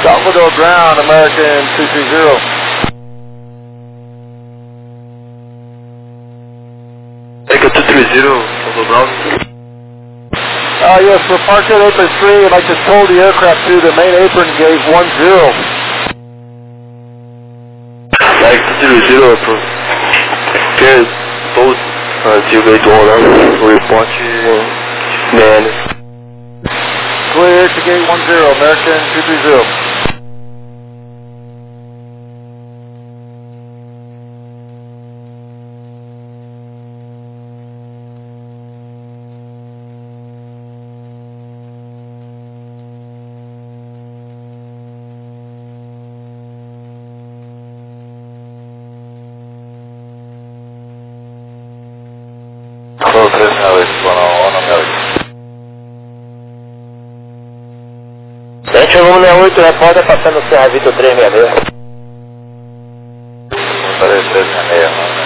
Salvador ground, American 230. American 230, Salvador ground. Yes, we're parked at apron 3, and I just told the aircraft to the main apron gate 10. Like 230, prepare both to gate 1, report man. Clear to gate 10, American 230. Close 368, 101 American. Gente, o número 68, repórter passando o Serra Vitor 366. 366,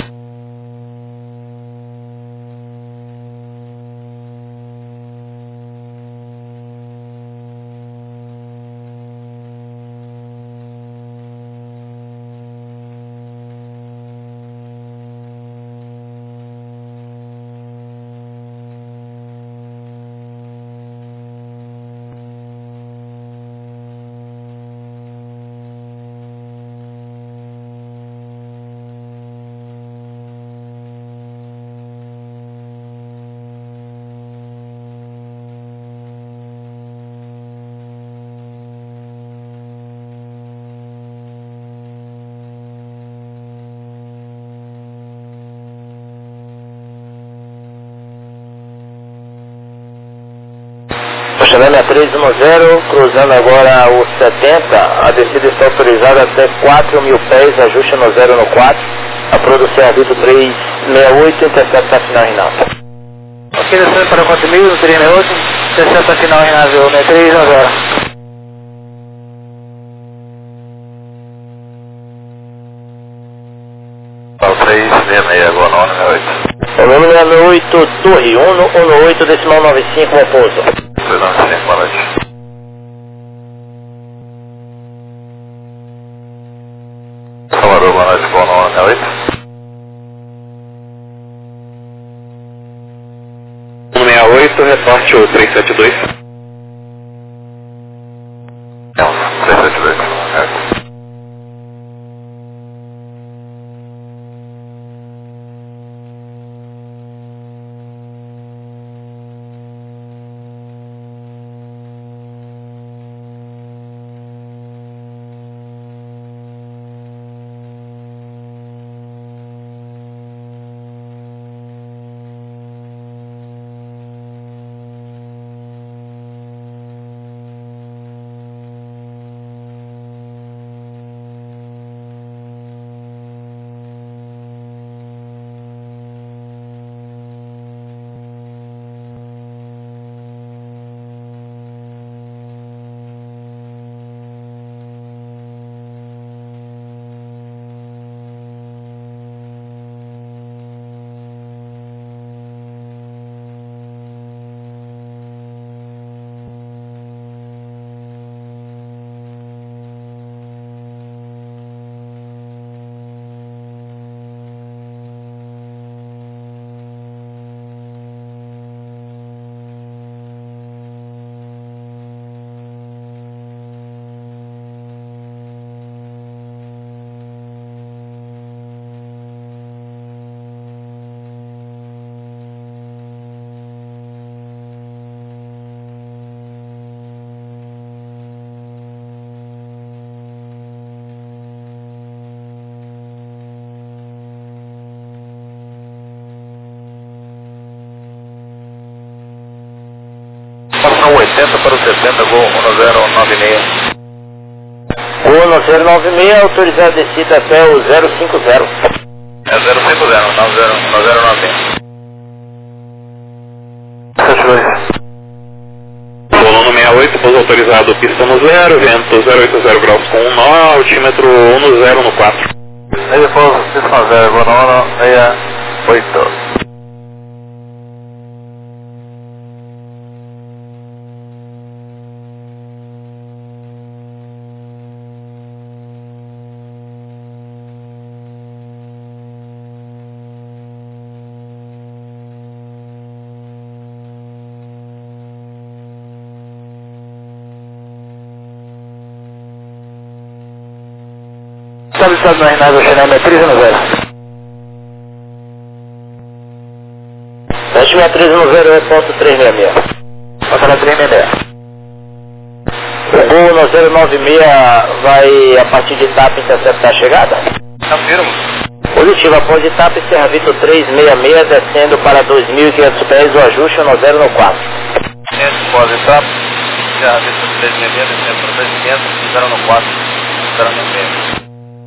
Chanel 310, cruzando agora o 70, a descida está autorizada até 4.000 pés, ajuste no 0 no 4, a produção Vitor 368, intercepta a final Rinaldo. Ok, descendo para 4.000, no 368, intercepta a final Rinaldo, 310. Ao 366, agora 968. O número é 68, Torre 118, decimal 95, oposto. 395, boa noite. Salvador, boa noite, boa noite. 168, reporte o 372. Não, 372, certo. São 80 para o 70, gol 1096. Gol 1096, autorizado a descida até o 050. É 050, 9096. 72. Volume 68, pouso autorizado, pista no 0, vento 080 graus com 1 nó, altímetro 10 no 4. E depois, pista no 0, gol 968. estabilizado na Rinaldo Xené 310. Teste 6310 é ponto 366. Passa na 366. O Gol no 096 vai a partir de TAP interceptar a chegada? Confirmo. Positivo, após de TAP Serra Vitor 366 descendo para 2.500 pés, o ajuste no 094. Pós etapa, Serra Vitor 366, descendo para 2.500, 094, 096.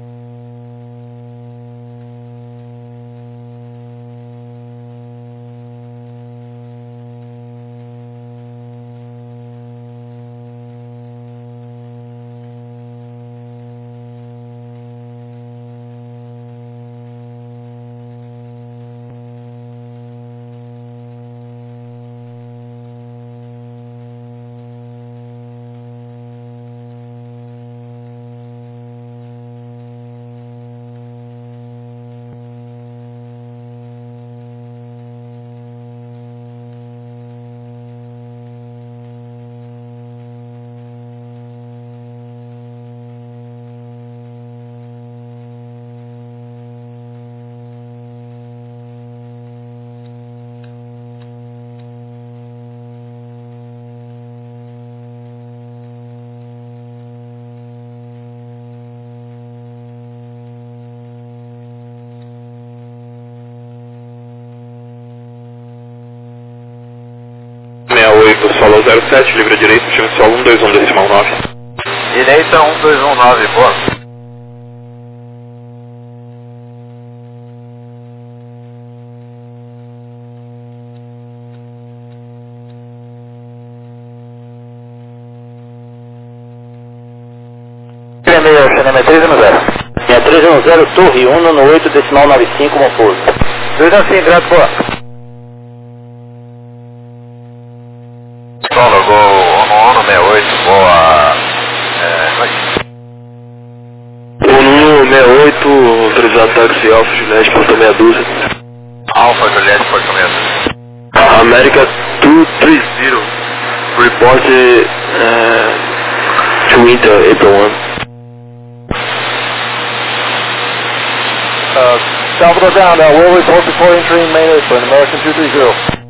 Solo 07, livre direito, time solo 121 decimal 9. Direita 1219, boa. Primeiro, Xené 310. 6310, Torre 1 no 8 decimal 95, como pouso. 2 assim, direto, boa. Solo, Gol 1168, boa. Noite. 1168, autorizado táxi Alfa Juliette, porta meia dúzia. Alfa Juliette, porta meia dúzia. América 230, report to Inter, April 1. Salvador down, will report before entering main apron, American 230.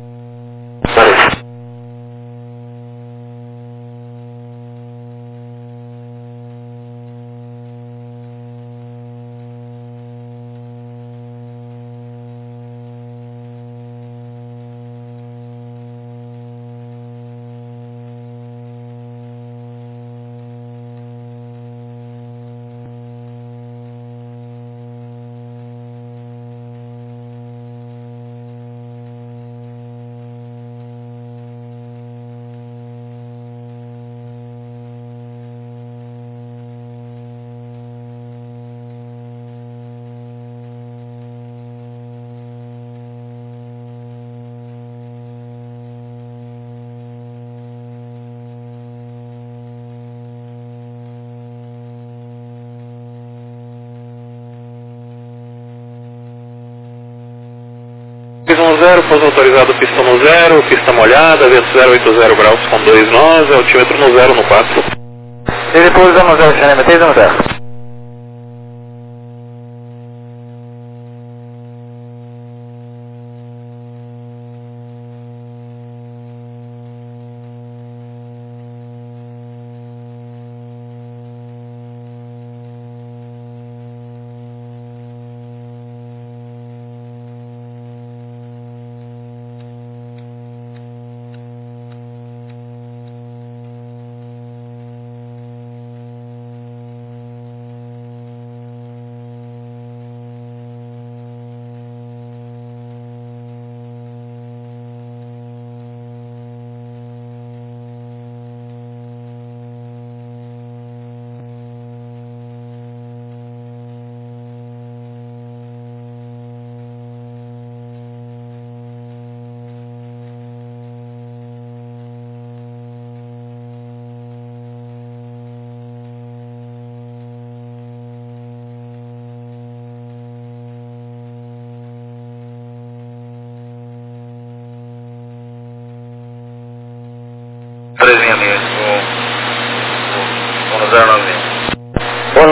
Pouso autorizado, pista no 0, pista molhada, vento 080 graus com 2 nós, altímetro no 0 no 4. E depois no 0, Xené 310.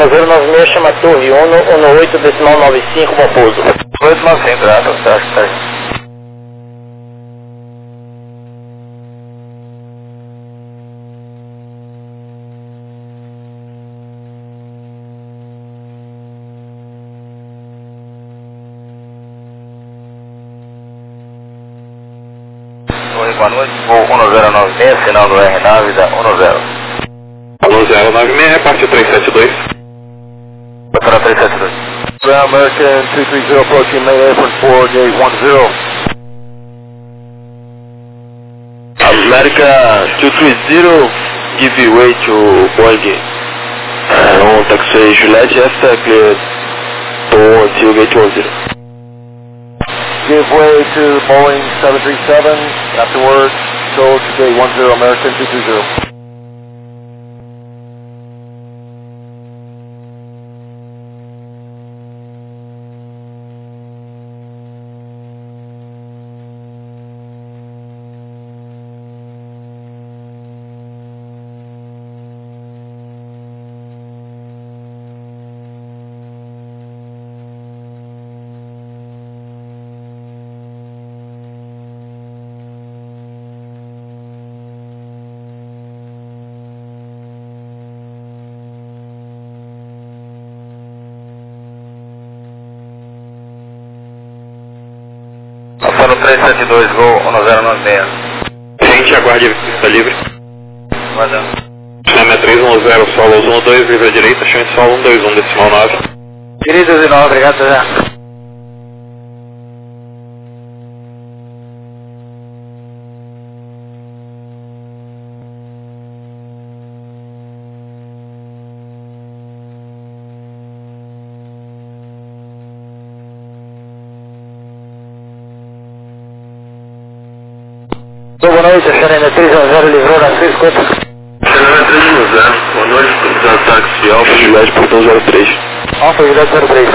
096 chama Torre 1, 18 decimal 95, bom pouso. 895, tá. Oi, boa noite, voo 1096, sinal do R9 da 10. 1096, reparte 372. Para 372. Ground American 230 approaching main apron 4 gate 10. America 230, give way to Boeing. On taxi Juliet F, clear to gate 10. Give way to Boeing 737, afterwards, control to gate 10, American 230. Passando 372, gol 1096. Gente, aguarde pista livre. Guardando. Chama 310, solo 12, livre à direita, chame solo 121, decimal 9. Queridos e não, obrigado, já. Boa noite, a Serena 310 livrou na 350. Serena 310, boa noite, autorizado táxi Alfa Juliette, portão 03. Alfa Juliette 03.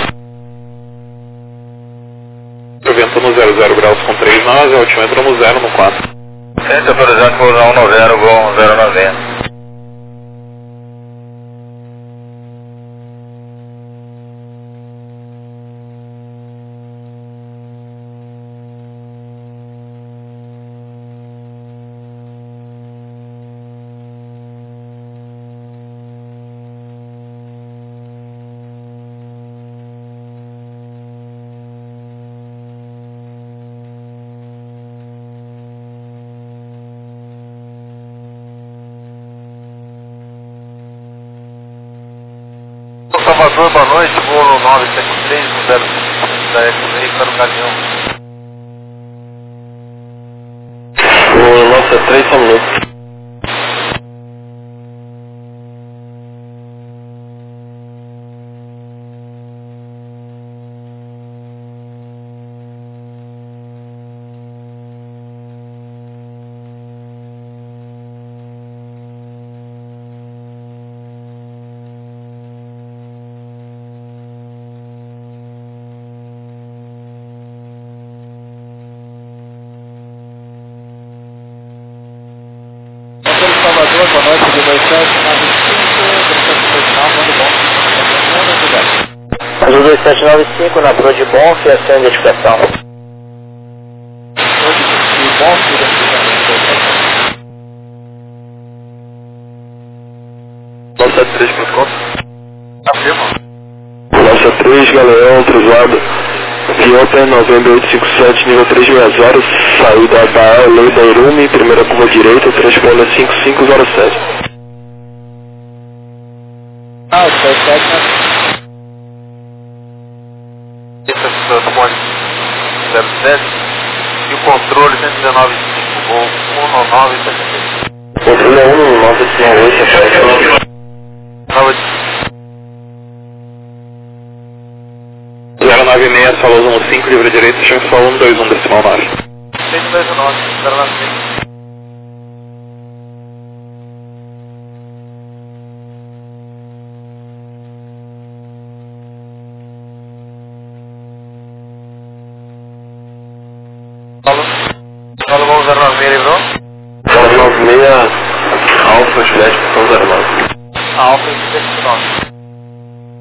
Vento no 00 graus com 3 nós, altímetro no 0 no 4. Centro autorizado por 190, gol 090. Salvador, boa noite, voo 973, 05, da FMI para o caminhão. O nosso é 3 minutos. Salvador, boa noite, de 27, 95, Azul 2795 na Pro de Bom, fiação de identificação. Nossa 3 por conta? Afirma. Nossa 3, Galeão, cruzado. Fiota 9857, nível 360, saída da Lei da Irume, primeira curva direita, transponder 5507. Ah, o 77, né? Esse é o telefone 07 e o controle 119, ou 199, Controle é 19958, 096, solo 15, livre à direita, chame solo 121, decimal 9. 129, 096. Solo vamos 096, livrou? 096, Alfa Juliette, portão 09. Alfa Juliette 09.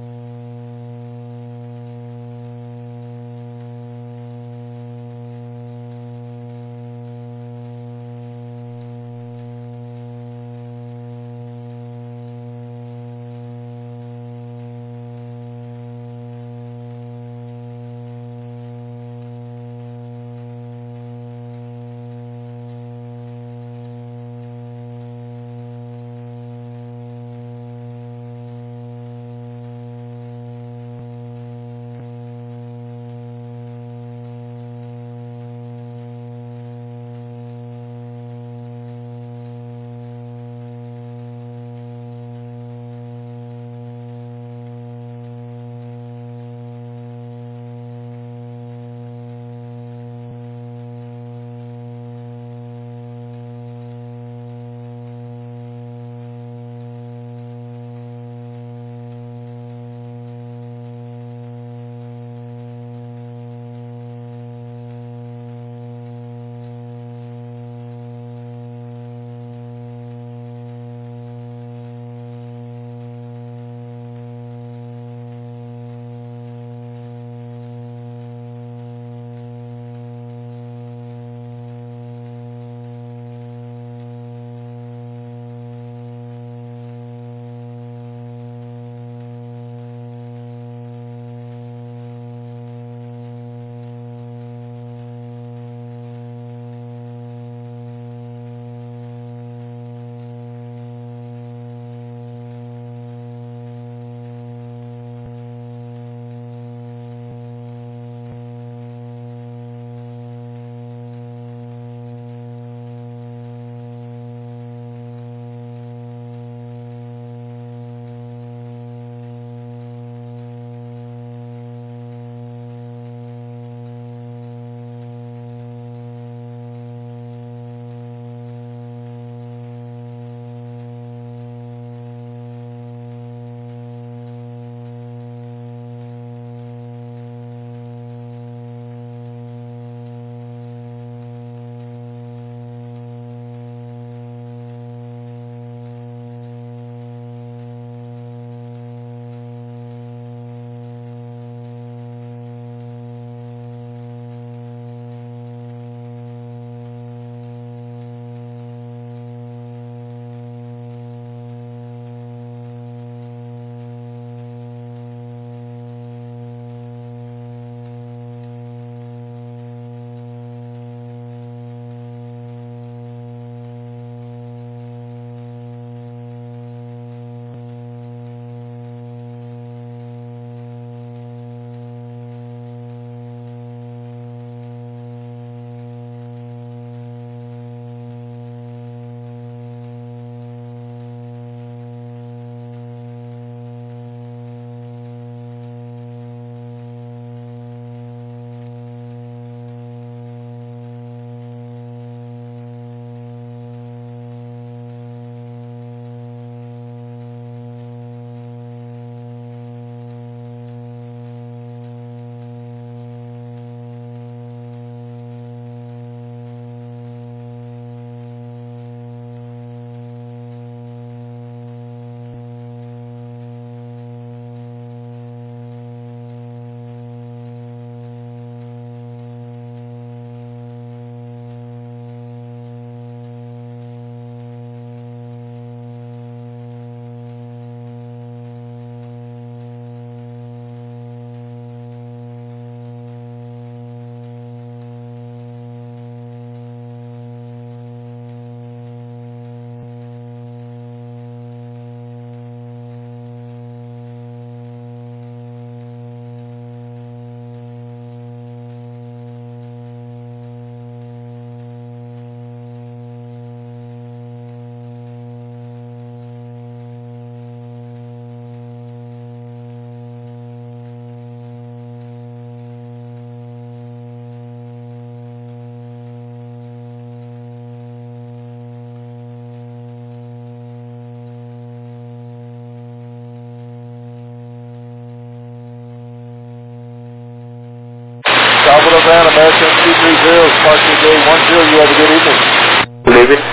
Departure Gate 10, you have a good evening. Leaving.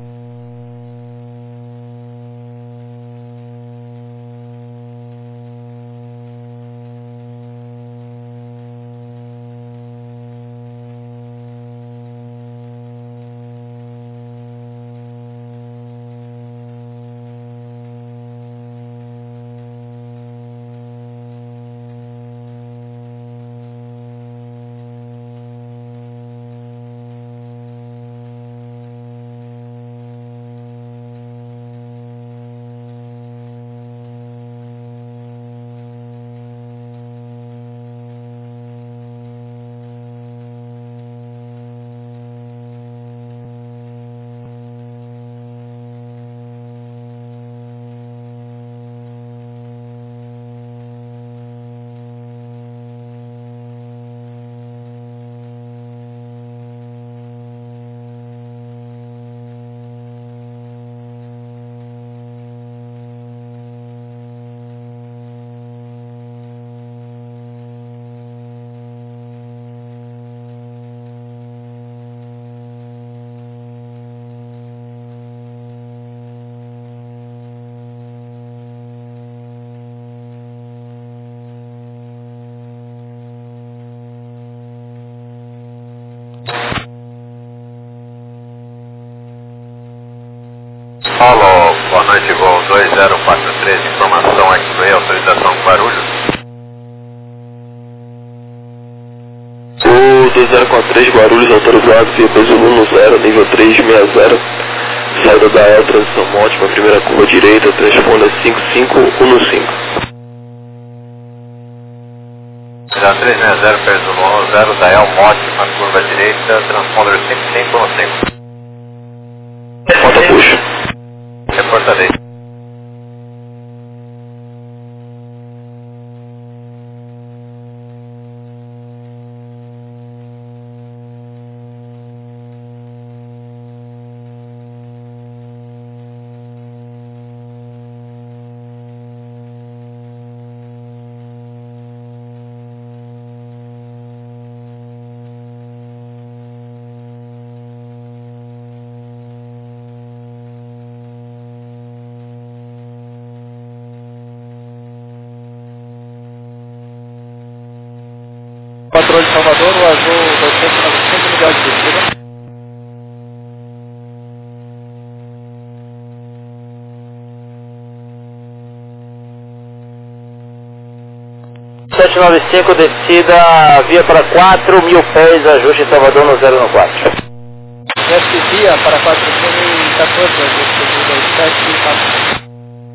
Paulo, boa noite, voo 2043, informação X-Ray, autorização Guarulhos. O 2043 Guarulhos autorizado, via peso 10, nível 360, saída da El, transição ótima, primeira curva direita, transponder 5515. Já 360, peso 10, da El, ótima, curva direita, transponder 5515. Falta puxa. Reportarei. Patrulha de Salvador, o azul 295, unidade de descida. Descida, via para 4.000 pés, ajuste em Salvador no 014. Via para 4.014, ajuste 7.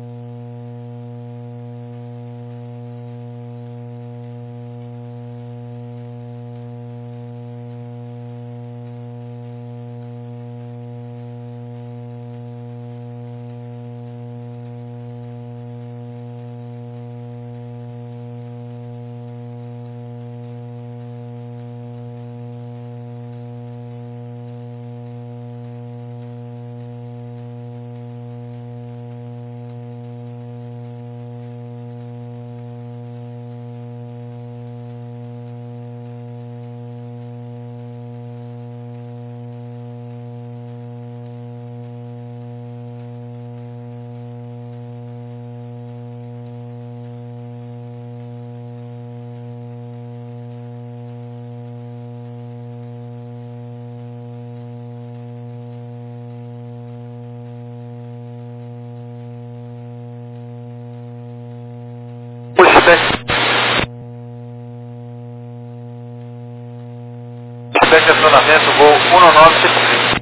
Estacionamento, voo 1963.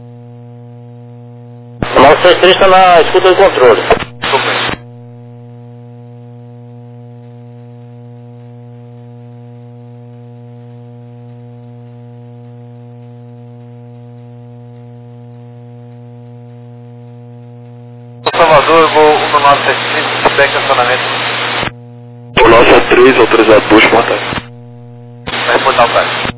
963 está na escuta do controle. Tudo bem. Salvador, voo 1975, feedback estacionamento. O 963 autorizado por porta. Vai reportar o táxi.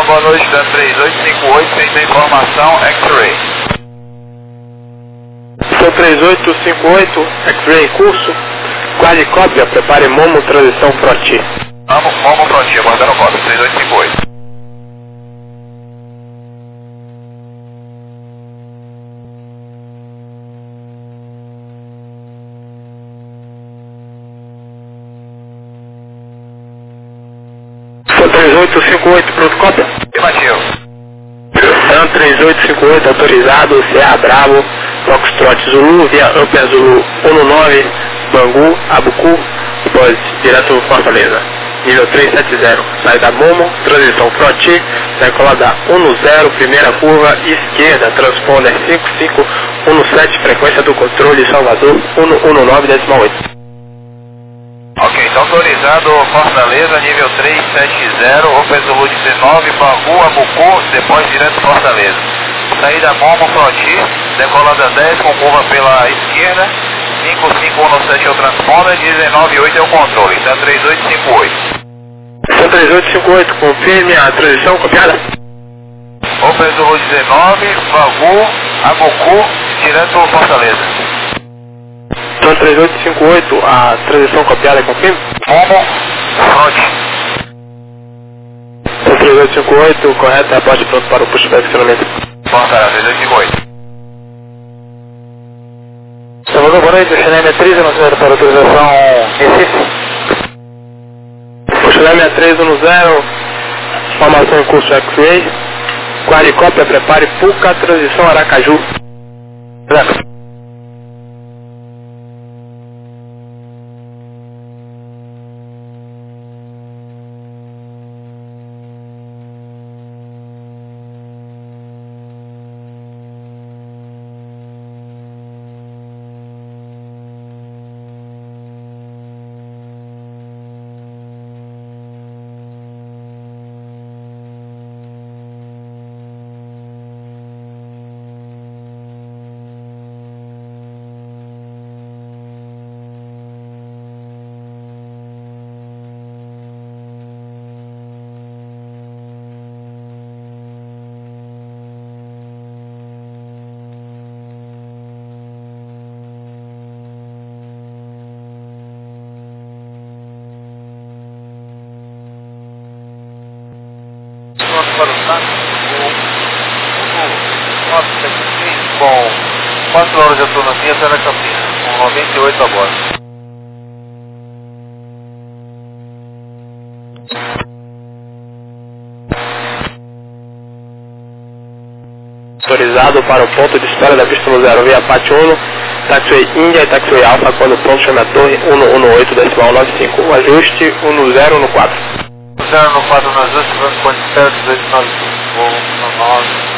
boa noite, da 3858, tem informação X-Ray. Sou 3858, X-Ray em curso. Guarde cópia, prepare Momo, transição Froti. Momo Froti, aguardando cópia, 3858. Sou 3858, pronto cópia? Afirmativo. 3858, autorizado, CA Bravo, Foxtrot Zulu, via Ampere Zulu 19, Bangu, Abucu, Buzz, direto Fortaleza. Nível 370, saída Momo, transição Froti, decolada 10, primeira curva, esquerda, transponder 5517, frequência do controle, Salvador 119,8. Ok, então autorizado Fortaleza, nível 370, Ampere Zulu 19, Bangu, Abucu, depois direto Fortaleza. Saída Momo Froti, decolada 10 com curva pela esquerda, 5517 é o transponder, 198 é o controle, então 3858. São 3858, confirme a transição copiada. Ampere Zulu 19, Bangu, Abucu, direto Fortaleza. Então 3858, a transição copiada, confirme. Momo Froti. Então 3858, correto, aporte pronto para o pushback funcionamento. Portará, 3858. Salvador, boa noite, Xané 6310 para autorização Recife. Xané 6310, formação em curso X-Ray. Guarde cópia, prepare Puca, transição Aracaju. Para o SAC, com 4 horas de autonomia até na Campinas, com 98 a bordo. Autorizado para o ponto de espera da pista 0 via Pat 1, Taxiway Índia e Taxiway Alfa, quando o ponto chama a torre 118.95, o ajuste 1014. 0 no 4 no ajuste, vamos com espera de 295, voo no 9.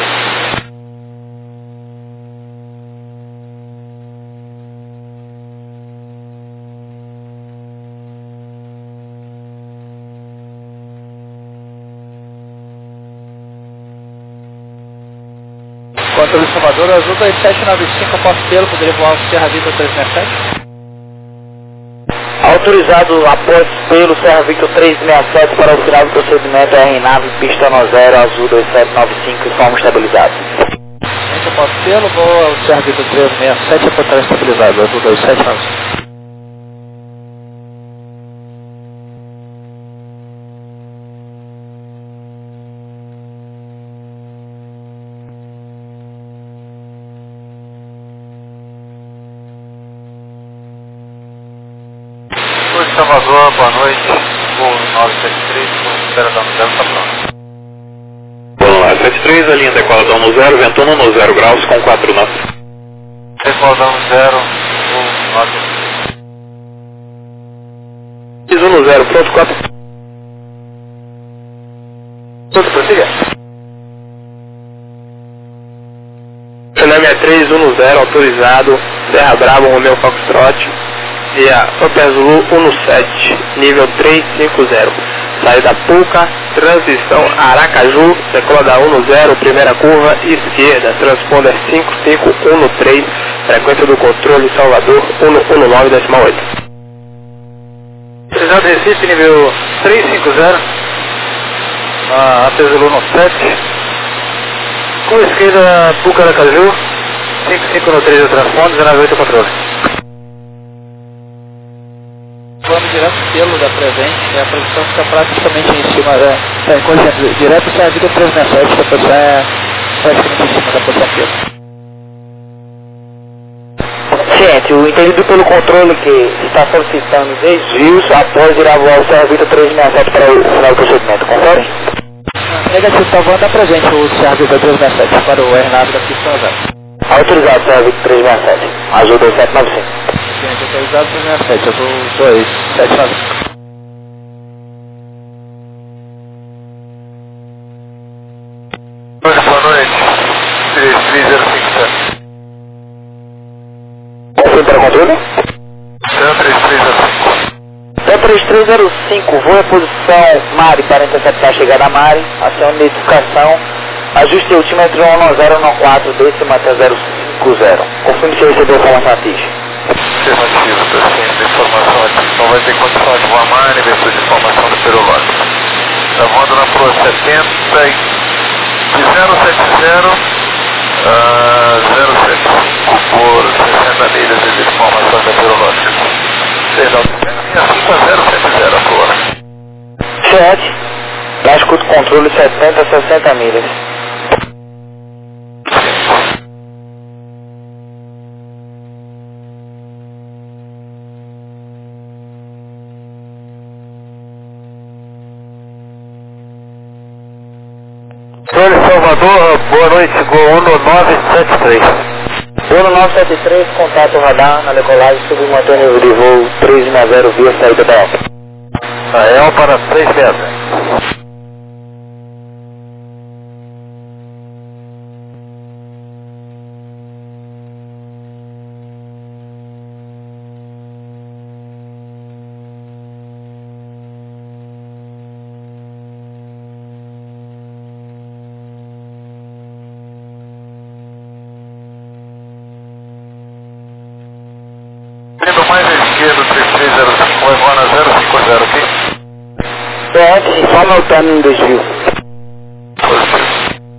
Controle Salvador, Azul 2795, após pelo, poderia voar o Serra Victor 367? Autorizado após pelo Serra Victor 367 para o final do procedimento RNAV, pista no 0, Azul 2795, informe estabilizado. Após pelo, voa o Serra Victor 367, apontar estabilizado, Azul 2795. Salvador, boa noite, voo 973, com espera da 0, está pronto. Voo 973, a linha decoladão no 0, ventando no 0 graus com 4 knots. Decoladão 0, voo 973. Piso no 0, pronto, 4. Tudo prossiga. Xané 6310, autorizado, Serra Bravo, Romeo Foxtrot, via Ampere Zulu 17, nível 350. Saída Puca, transição Aracaju, decolada 10, primeira curva, esquerda, transponder 5513, frequência do controle Salvador 119,8. Autorizado Recife, nível 350. AP Zulu no 7. Com esquerda, Pucaracaju. 55 no 3 do transponder, 198 controle. Vamos direto pelo da presente, a produção fica praticamente em cima direto sai a vida 367, a posição é praticamente em cima da posição pelo. Gente, o entendido pelo controle que está solicitando desvios após ir a voar o Servita 367 para o final do procedimento, confere? Negativo, está voando a presente o Servita 367 para o R9 da pista 0. Autorizado, Servita 367, azul 2795. Gente, autorizado 367, azul 2795. Boa noite, 33057. Confirme para o controle? Céu 3305. Céu 3305, voa a posição Mari para interceptar a chegada a Mari, ação de identificação, ajuste altímetro 1014, décima até 050. Confirme se recebeu a informação atinge. Afirmativo, está sendo informação aqui. Não vai ter condição de voar Mari, versão de informação do Perológico. Está voando na Pro 70 de 070. 075 por 60 milhas de informação meteorológica. Perdão, 070 a Flora. 7, lá escuta o controle 70 a 60 milhas. Controle Salvador, boa noite, Gol 1973. Gol 973, contato radar na decolagem, submantém nível de voo 360 via saída da Alfa. Israel para 360. Indo mais à esquerda, 3305, vai voar na 050 aqui. PS, só notando um desvio. Positivo.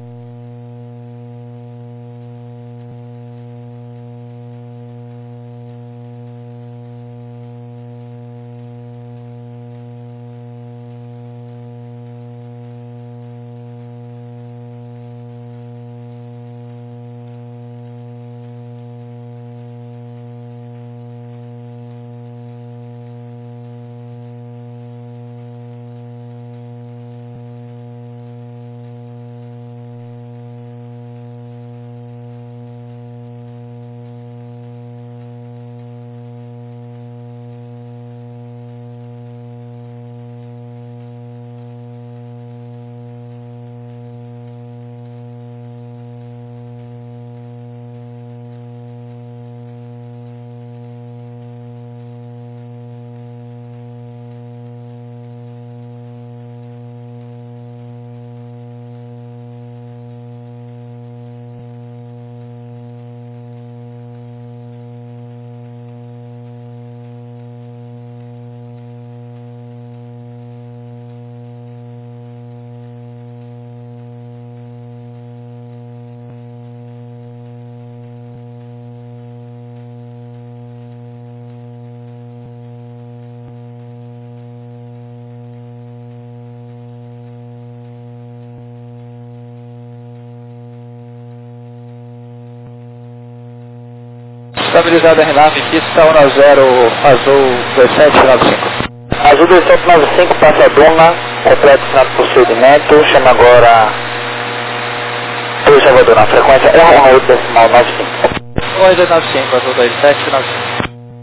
Estabilizado R9, pista 10, azul 2795. Azul 2795, passa a Duna, completo final do procedimento, chama agora Torre Salvador na frequência 118.95. 295, azul 2795.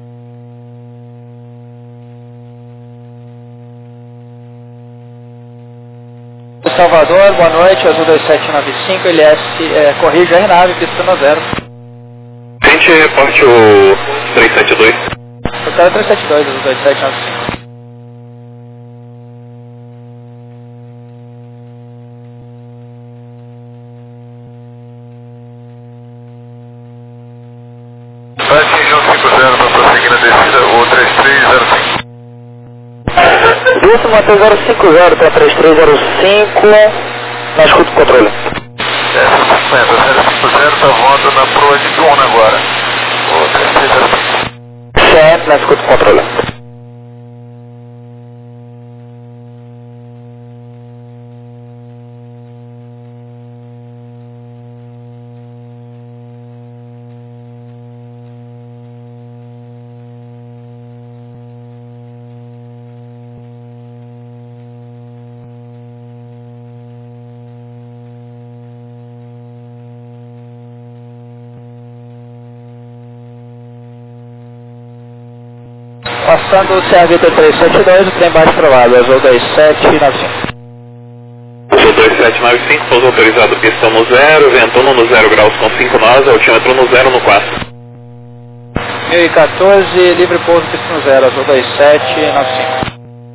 Salvador, boa noite, azul 2795, LS, corrige R9, pista 10. Gente, parte o 372. Eu quero 372, azul 2795. Vai atingir um 50 para prosseguir na descida, o 3305. manter 050 para 3305, na escuta do controle. 050 tá voando na proa de Duna agora. O 3305. Certo, na escuta do controle. Passando o CAVITA 372, o trem baixo provável, azul 2795. Azul 2795, pouso autorizado, pistão no 0, ventando no 0 graus com 5 nós, altímetro no 0 no 4. 1014, livre pouso, pistão no 0, azul 2795.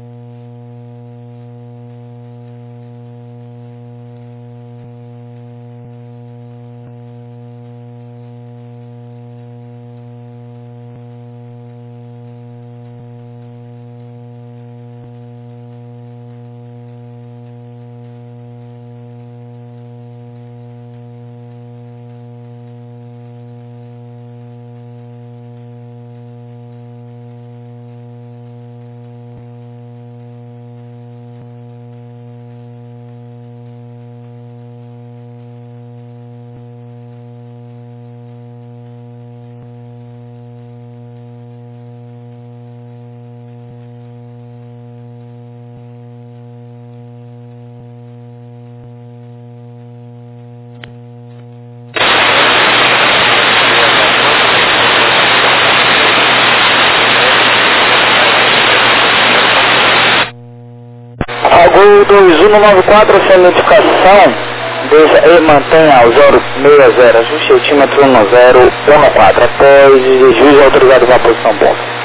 Gol 2194, essa notificação deixa e mantenha ao 060, ajuste altímetro no 014, após juiz autorizado na posição ponta.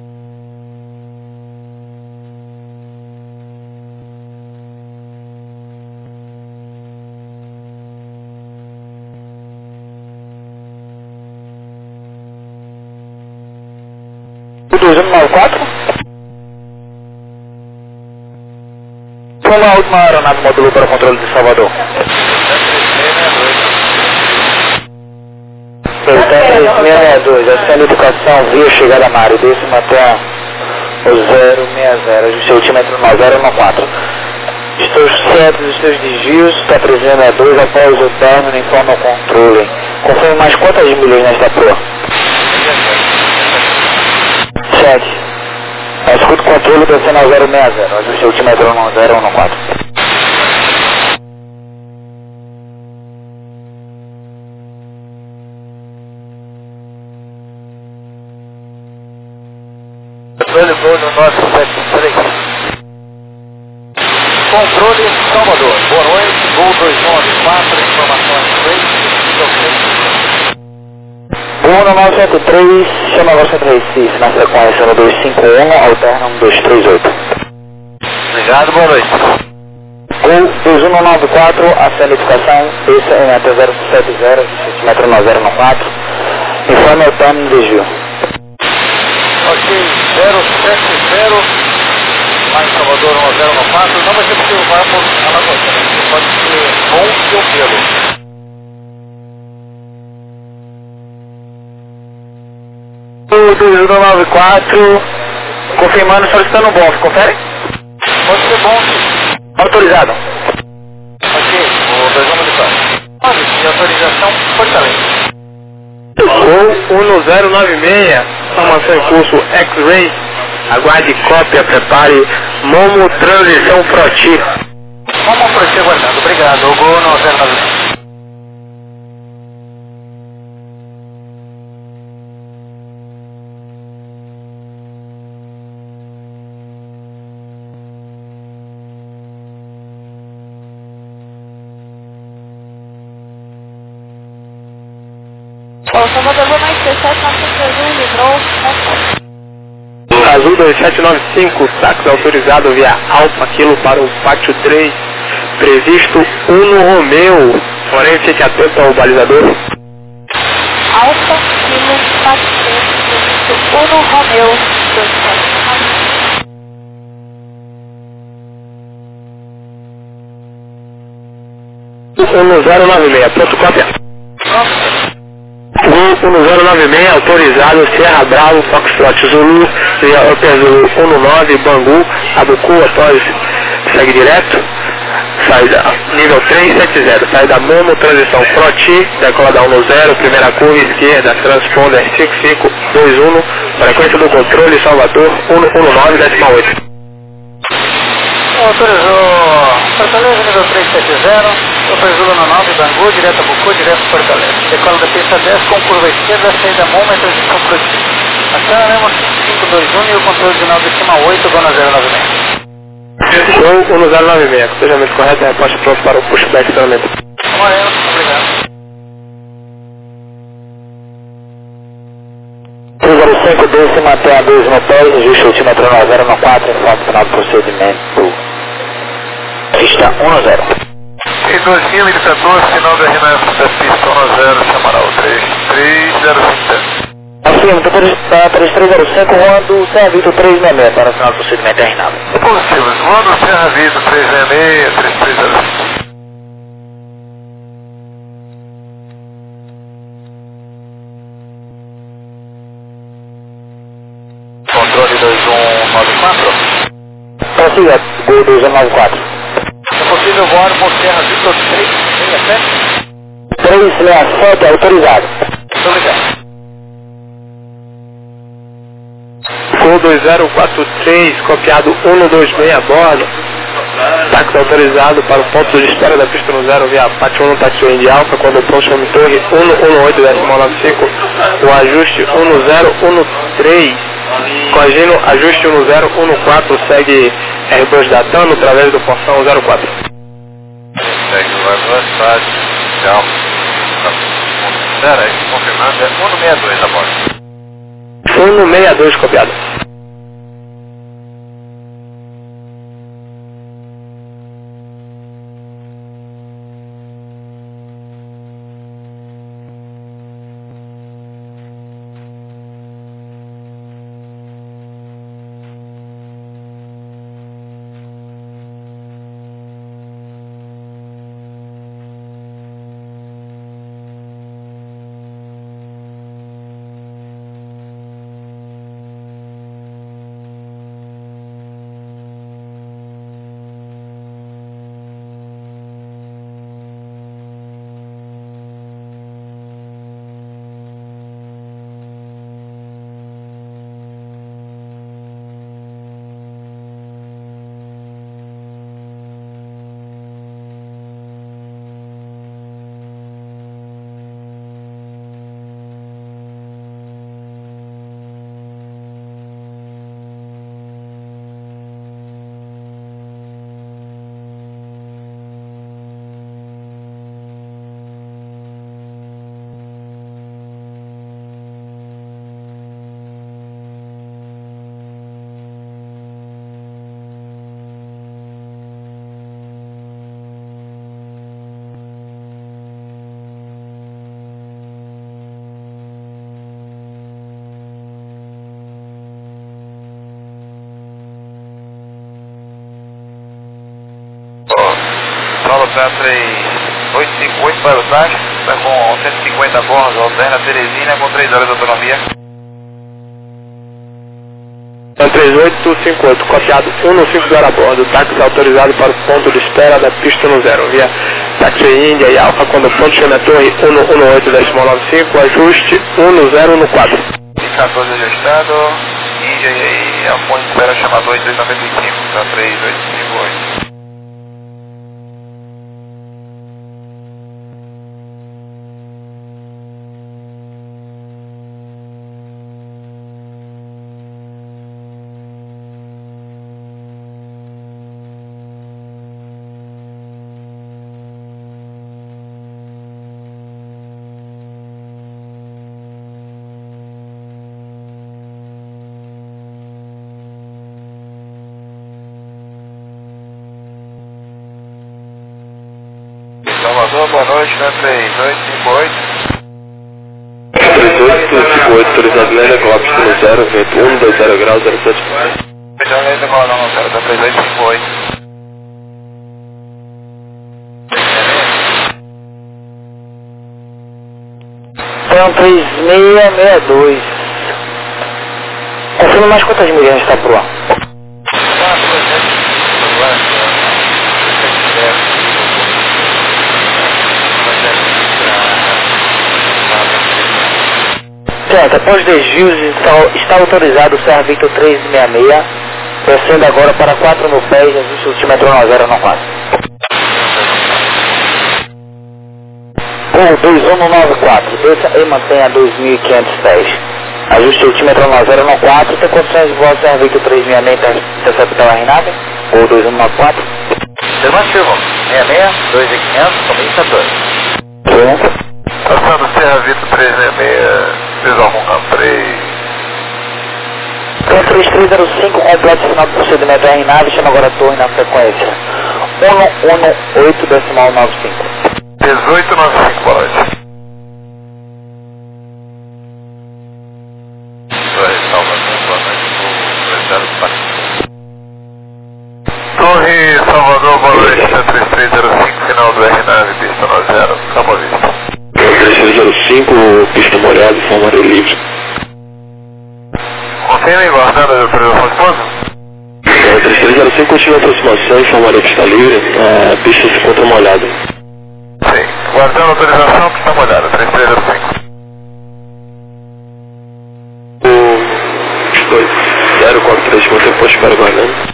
O 2194? Como a última aeronave módulo para o controle de Salvador? 3662, essa é a notificação via chegada a Mário, deixe manter o 060, ajuste o altímetro no 014. Estou certo dos seus desvios, está presente a 2 após o término, informa o controle. Confirme mais quantas milhas nesta proa? 7. A escuta o controle descendo a 060, ajuste o altímetro no 014. Controle voo no 973. Controle Salvador. Boa noite, voo 294, informações 3, Voo no 903, chama 936, na sequência no 251, alterna 1238. Obrigado, boa noite. Gol 2194, a sua notificação, desça em até 070, centímetro no 014, informe o término de desvio. Ok, 070, lá em Salvador 1014, não vai ser porque vamos Alagoas, pode ser bom ou pelo. O 2194, confirmando, solicitando bom, confere? Pode ser bom, sim. Autorizado. Ok, o 294. Olha, de autorização, Fortaleza. Gol 1096, formação em curso X-Ray, aguarde cópia, prepare Momo Transição Froti. Vamos por ser guardado, obrigado. O Gol 996. Salvador, boa noite, 27931, livrou, Azul 2795, táxi autorizado via Alfa Kilo para o pátio 3, previsto 1 no Romeu, porém fique atento ao balizador. Alfa, Kilo, 43, previsto 1 no Romeu, 279. 1096, pronto, cópia. Gol 1096, autorizado, Serra Bravo, Foxtrot Zulu, via Upper Zulu 19, Bangu, Abucu, após segue direto, saída nível 370, saída Momo, transição Proti, decola da 10, primeira curva esquerda, transponder 5521, frequência do controle, Salvador 119, 10ª8. Autorizou Fortaleza, nível 370, Upper Zulu 9, Bangu, direto a Bucu, direto a Fortaleza. Decola da pista 10 com curva esquerda, saída Momo, transição Proti. Acionaremos 521 e o controle de 9 de cima 8, Gol 096. Gol 1096, cotejamento correto, resposta pronto para o pushback de treinamento. Moreno, obrigado. 305, desce, mantém a 2 no pé, ajuste ultímetro 9094, informe final do procedimento. Pista 10. Em 2014, final da RMF da pista 10, chamará o 3305. Afirmo, para 3305, voando Serra Vitor 366, para o final do procedimento terminado. Positivos, voando Serra Vitor 366, 3305. Controle 2194. Prossiga, Gol 2194. É possível voar por Serra Vitor 367? 367, autorizado. Muito obrigado. Gol 2043, copiado 126 a bordo. Táxi autorizado para o ponto de espera da pista 10 via Pátio 1 Taxiway de Alfa, quando o ponto chama torre 118, 1095, o ajuste 1013, corrigindo ajuste 1014, segue R2 datando através do porção 04. Segue o velocidade, calma. Espera aí, confirmando, é 162 a bordo. 162 copiado. Solo 3858 para o táxi, está com 150 a bordo, alterna Teresina com 3 horas de autonomia. 3858, copiado 150 a bordo, táxi autorizado para o ponto de espera da pista 10, via Taxi Índia e Alfa, quando o ponto chama a torre 118, 1095, ajuste 1014. 14 ajustado, Índia e a ponte de espera chamador 295, para 3858. Salvador, boa noite, 3858. 3858, autorizado Lélia, Clópis 0, vento 120 graus, 07. Já lembra qual não, cara, tá 3858. Foi um 3662. Confirma mais quantas milhas está pro ar. Certo, após desvios está autorizado o Serra Victor 366, descendo agora para 4.000 pés, ajuste o altímetro 9094. Ou 2194, desça e mantenha 2.500 pés. Ajuste o altímetro 9094, tem condições de voar Serra Victor 366, interceptar a Renata, ou 2194. Afirmativo. 66, 2.500, começa 2. Passando Serra Vitor 366, fez algum campo 3305, completo final do procedimento RNAV, chama agora a torre na frequência 118,95. 1895, boa noite. Torre Salvador, boa noite, 3305, final do RNAV, pista 90, Cabo Vista. 3305, pista molhada, São Maria Livre. Confirme guardada a autorização de pouso? 3305, continua a aproximação, São Maria Pista Livre, a pista se encontra molhada. Sim, guardando a autorização, pista molhada, 3305. 2043, mantém posto para guardando.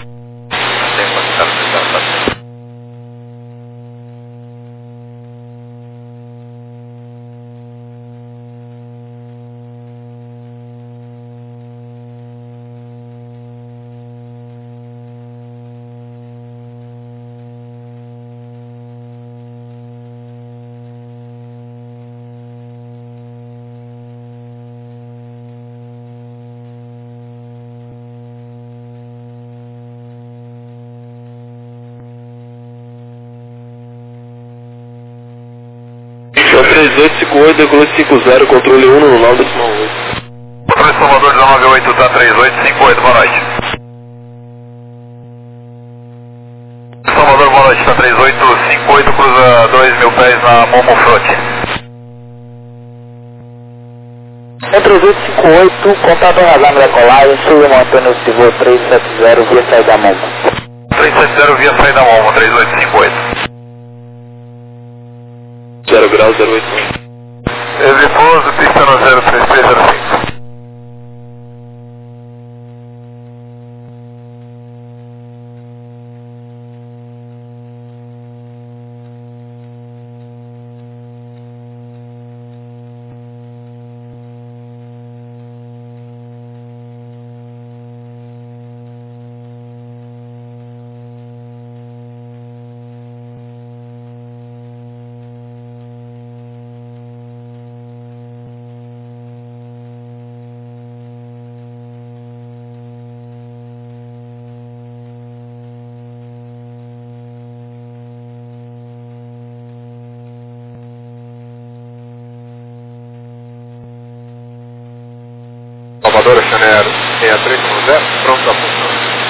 Show 3858, decolo 50, controle 1 no 9 decimal 8. Controle Salvador 198, tá 3858, boa noite. Salvador, boa noite, tá 3858, cruza 2.000 pés na Momo Front. 3858, contato radar molecular, sul Antônio Silvio 370, via saída Momo. 370 via saída Momo, 3858. 0 graus, 08. Pouso, pista no 03305. Salvador, Chanel 6310, pronto a função.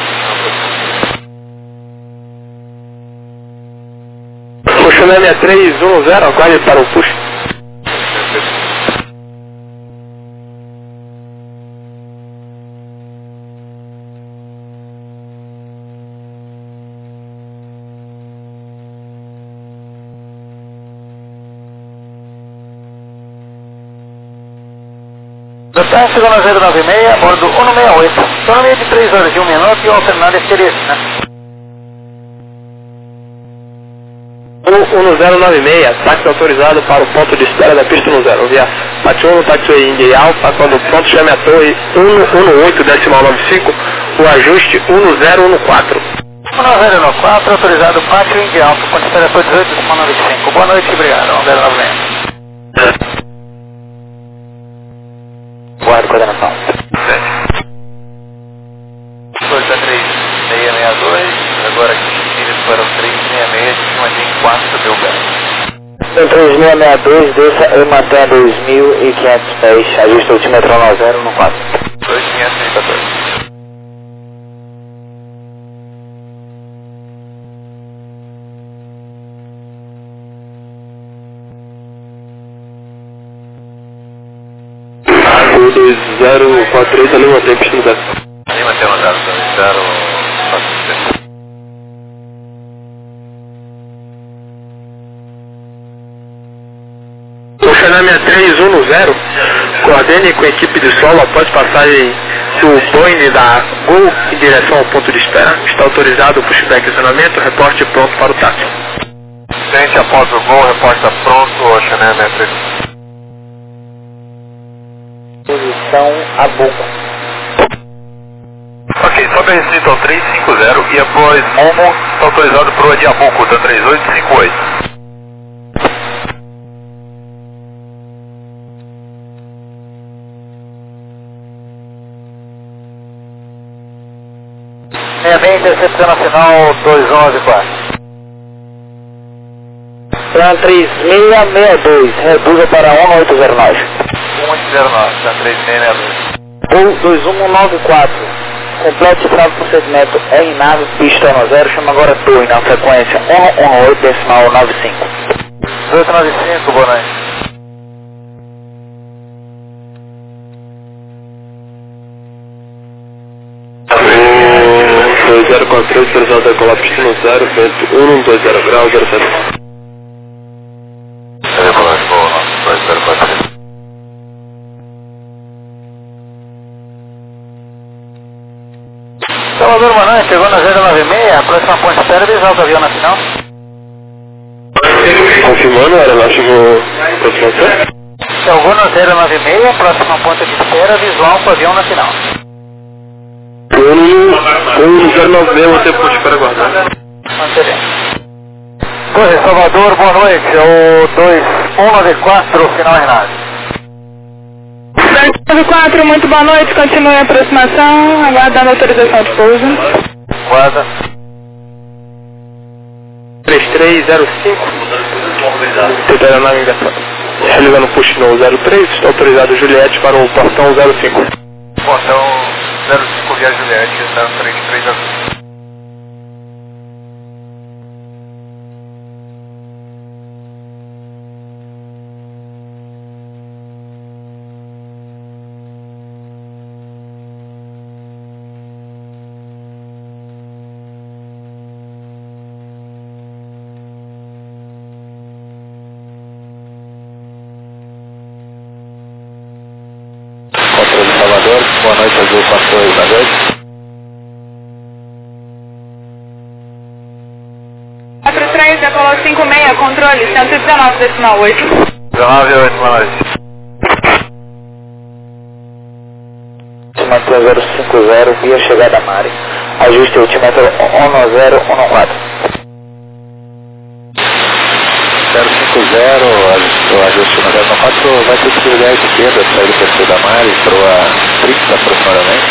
O Chanel 6310, aguarde para o push. Distância segunda 096, bordo 168. Autonomia de 3 horas e 1 minuto e alternada Teresina. 1096, táxi autorizado para o ponto de espera da pista no 0, via Patiolo, Taxiway India Alpha, quando pronto chame a torre 118,95, o ajuste 1014. 1014, autorizado Pátio India Alpha, ponto de espera 18,95. Boa noite, obrigado, 1096. Guarda coordenação. 3662, agora aqui eles foram 366, de mantém 4.000 pés. 3662, desça e mantenha 2.500 pés, ajuste o altímetro 9094. 2514. Voo 2043, ali mantém pista no 0. Ali mantém no 0, 043. O Xaname 3110, coordene com a equipe de solo após passagem do Boeing da Gol em direção ao ponto de espera. Está autorizado o pushback e acionamento, reporte pronto para o táxi. Gente, após o Gol, reporta pronto, o Xaname 3. Posição Abuco. Ok, sobe a restrita ao 350 e após Momo, está autorizado para o de Abuco, da 3858. Vem intercepção nacional 2194. Plan 3662, reduza para 1809. 109, está 3662. Voo 2194, complete o final do procedimento em nave, pista 10, chama agora torre na frequência 118.95. 1895, boa noite. O 2043, autorizado a decolar pista no 0, vento 120 graus, 07. Decolar, Gol, 2043. Salvador, boa noite. Chegou na 096, a próxima ponte espera visual do avião nacional. Confirmando, aeronáutico aproximação. Chegou na 096, a próxima ponte de espera visual do avião nacional. 109, mantém por espera aguardar. Manteremos. Torre Salvador, boa noite. É o 2194, final Renato. 294, muito boa noite. Continue a aproximação, aguardando a autorização de pouso. Guarda. 3305. Tentando a navegação. Realizando push no 03, está autorizado Juliette para o portão 05. Portão 05 via Juliette, está 3305. Controle Salvador, boa noite, Azul 42, boa noite. 43, decolou 56, controle 119,8. 19,8, boa noite. Se mantém 050 via chegada Mari. Ajuste altímetro 1014. 050, o ajuste na 094 vai ter disponibilidade esquerda, sair do perfil da Mari para a 30 aproximadamente.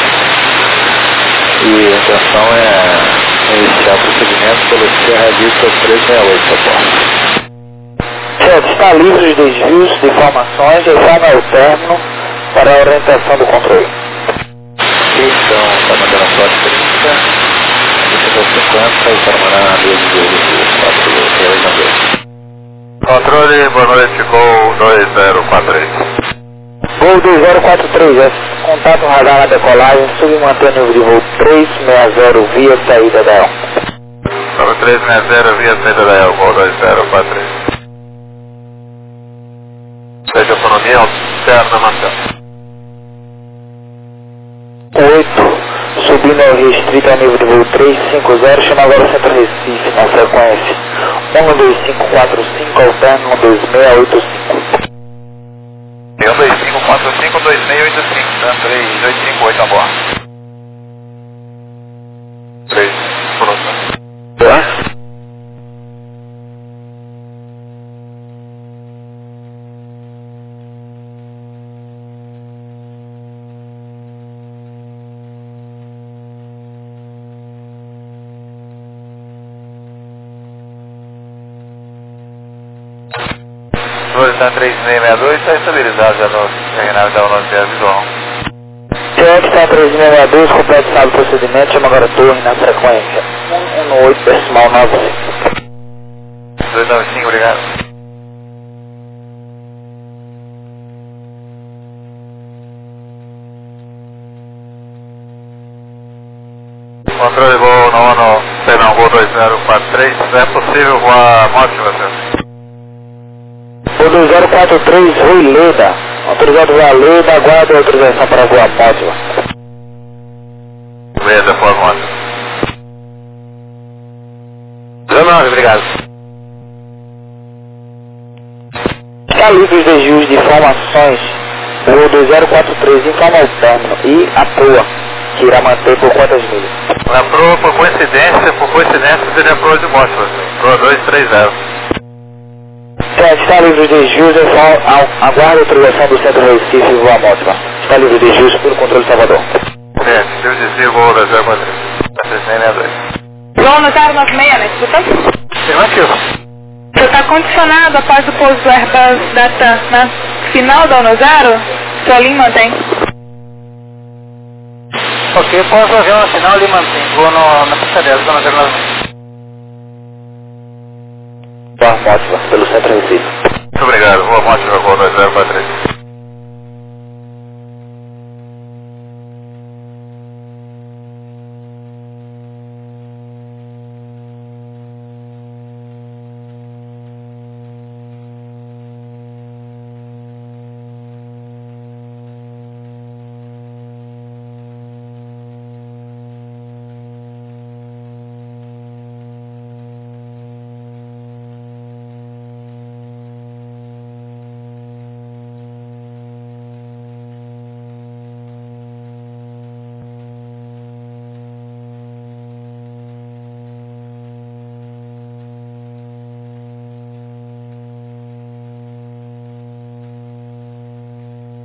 E a intenção é iniciar o procedimento pelo Sierra Vista 368, socorro. Certo, está livre de desvios de informações e vai ao término para a orientação do controle. Então, está mandando a foto 30, 50 e para mandar a mesa de foto do realizador. Controle, boa noite, Gol 2043. Voo 2043, contato radar na decolagem, submanter nível de voo 360 via saída da EL. 9360 via saída da EL, Gol 2043. Seja autonomia alterna mantém. 8, subindo ao restrito ao nível de voo 350, chama agora o Centro Recife, na frequência 12545, alterno 12685. 12545 2685, tá? 3858 a bordo. 3, pronto. Tá? Está 3662, está estabilizado já no terminal da 190 visual. Certo, está 3662, completado o procedimento, chama agora torre na frequência 118.95. 295, obrigado. Controle voo nono, perdão, voo 2043, é possível voar Mótiva, senhor? Voo 2043, Rui Leda. Autorizado voar Leda, aguarde a autorização para voar Mótiva. Leda, voar Mótiva. 19, obrigado. Está livre os desvios de informações. Voo 2043 informa o término e a proa, que irá manter por quantas milhas? Na proa, por coincidência seria a proa de Mótiva, senhor. Proa 230. Certo, está livre os desvios, aguarde a autorização do Centro Recife e voar Mótiva. Está livre os desvios pelo controle Salvador. Certo, livre desvio, voo 2043. 362. João no 096, né? Escuta? Afirmativo. Você está condicionado após o pouso do Airbus da TAM na final da ONU 0? Solim mantém. Ok, posso fazer uma final e mantém. Vou na pista 10, zona 09. Voar Mótiva, pelo Centro Recife. Muito obrigado, voa Mótiva, voo 2043.